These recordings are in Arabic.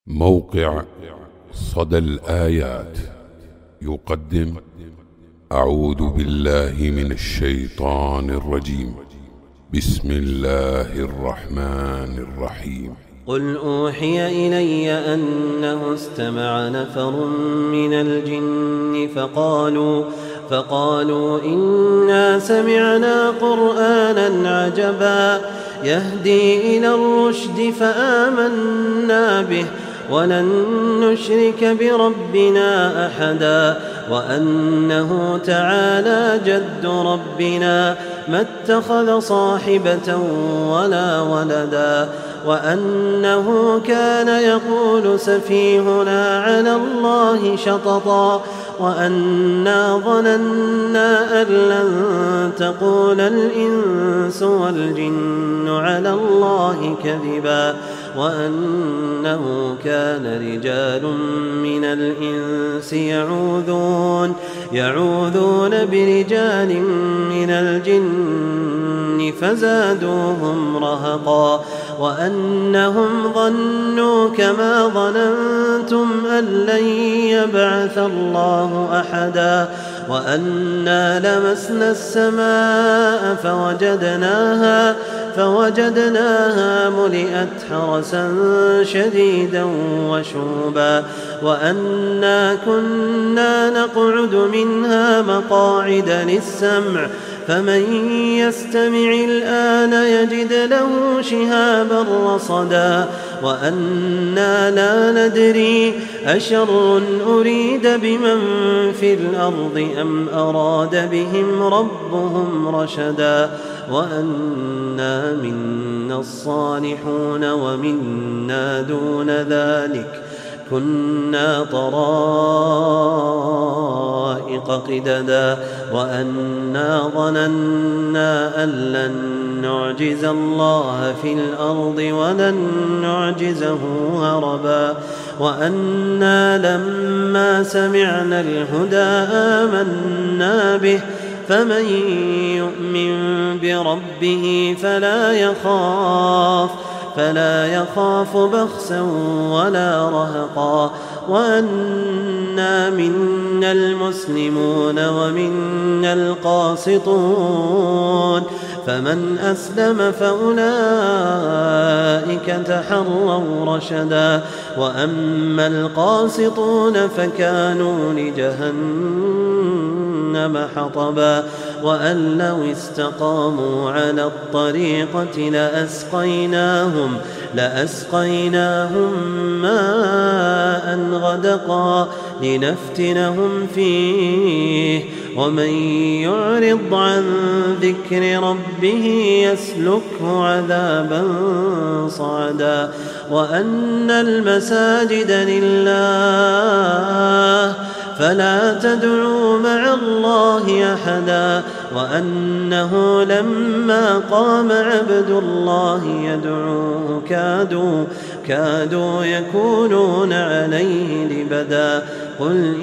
موقع صدى الآيات يقدم أعوذ بالله من الشيطان الرجيم. بسم الله الرحمن الرحيم. قل أوحي إلي أنه استمع نفر من الجن فقالوا إنا سمعنا قرآنا عجبا يهدي إلى الرشد فآمنا به ولن نشرك بربنا أحدا وأنه تعالى جد ربنا ما اتخذ صاحبة ولا ولدا وأنه كان يقول سفيهنا على الله شططا وأنا ظننا أن لن تقول الإنس والجن على الله كذبا وأنه كان رجال من الإنس يعوذون برجال من الجن فزادوهم رهقا وأنهم ظنوا كما ظننتم أن لن يبعث الله أحدا وأنا لمسنا السماء فوجدناها ملئت حرسا شديدا وشوبا وأنا كنا نقعد منها مقاعد للسمع فمن يستمع الآن يجد له شهابا رصدا وأنا لا ندري أشر أريد بمن في الأرض أم أراد بهم ربهم رشدا وأنا منا الصالحون ومنا دون ذلك كنا طرائق قددا وأنا ظننا أن لن نعجز الله في الأرض ولن نعجزه هربا وأنا لما سمعنا الهدى آمنا به فمن يؤمن بربه فلا يخاف بخسا ولا رهقا وأنا منا المسلمون ومنا القاسطون فمن أسلم فأولئك تحروا رشدا وأما القاسطون فكانوا لجهنم حطبا وأن لو استقاموا على الطريقة لأسقيناهم ماء غدقا لنفتنهم فيه ومن يعرض عن ذكر ربه يسلكه عذابا صعدا وأن المساجد لله فلا تدعوا مع الله أحدا وأنه لما قام عبد الله يدعوه كادوا يكونون عليه لبدا قل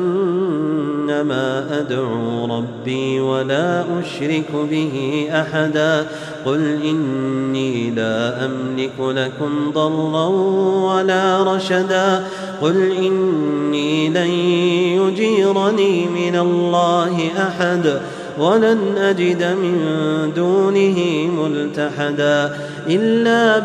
إنما أدعو ربي ولا أشرك به أحدا قل إني لا أملك لكم ضرا ولا رشدا قل إني لن يجيرني من الله أحد ولن أجد من دونه ملتحدا إلا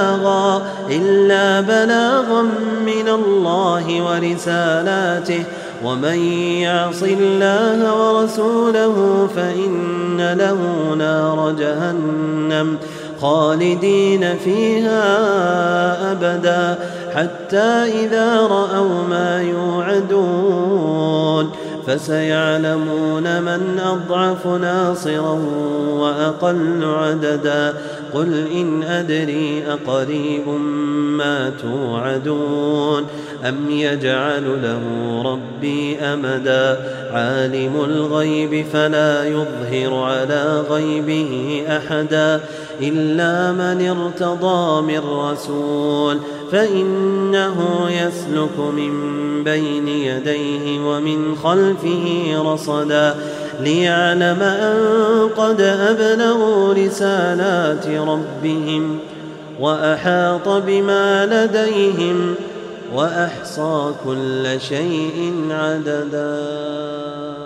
بلاغا من الله ورسالاته ومن يعص الله ورسوله فإن له نار جهنم خالدين فيها أبدا حتى إذا رأوا ما يوعدون فسيعلمون من أضعف ناصرا وأقل عددا قل إن أدري أقريب ما توعدون أم يجعل له ربي أمدا عالم الغيب فلا يظهر على غيبه أحدا إلا من ارتضى من رسول فإنه يسلك من بين يديه ومن خلفه رصدا ليعلم أن قد أبلغوا رسالات ربهم وأحاط بما لديهم وأحصى كل شيء عددا.